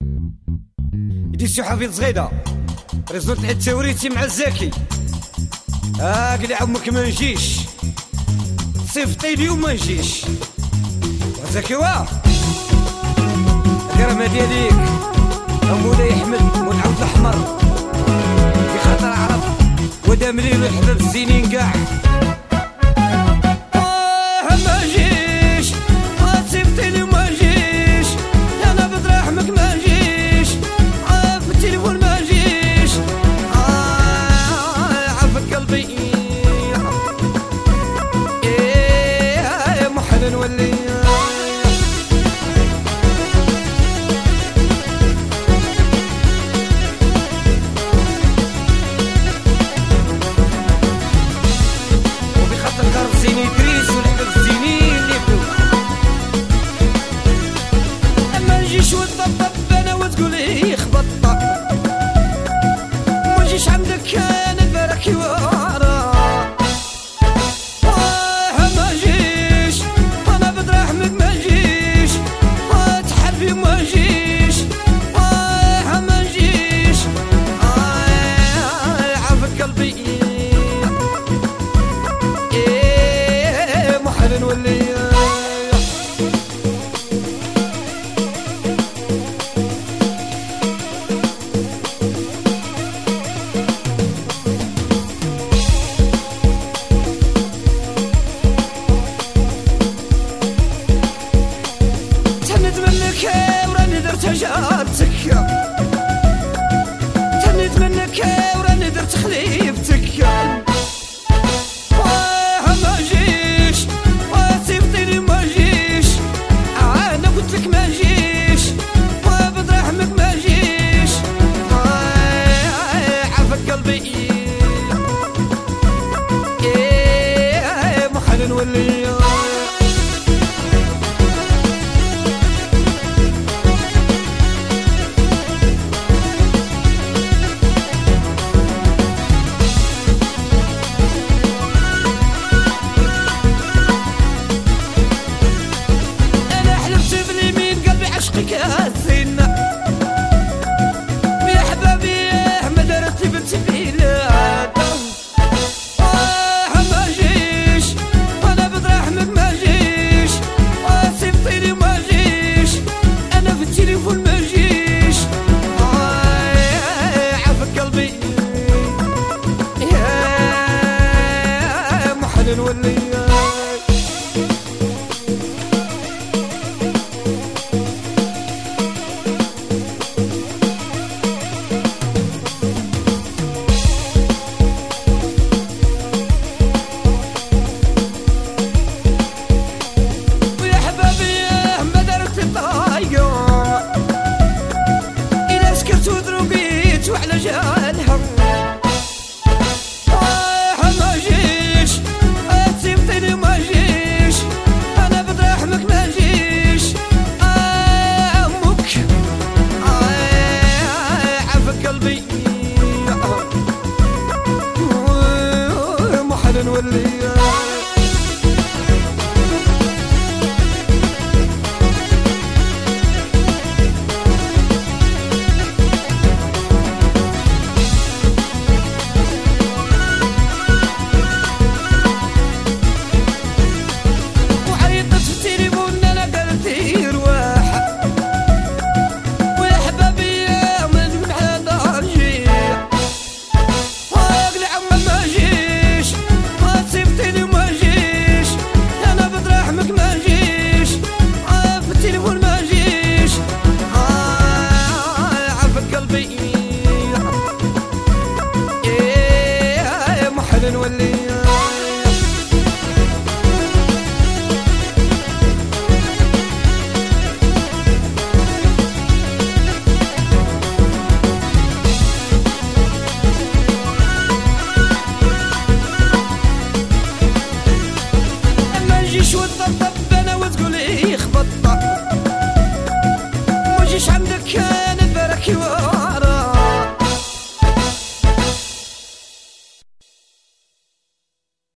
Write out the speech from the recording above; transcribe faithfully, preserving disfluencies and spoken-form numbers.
يدي سي حفيظ زغيده ريزولت العيد توريتي مع الزاكي. ها قلي عمك ما نجيش صيفطي اليوم ما نجيش زاكي واه الكرامه دياليك مولاي احمد مول العود الاحمر في خاطر عرف ودا مليل وحباب الزينين كاع. اه ما نجيش صيفطي اليوم ما نجيش انا بدر احمد ما نجيش اه في التليفون ما نجيش اه عافك قلبي ايه محل نولي تجارتك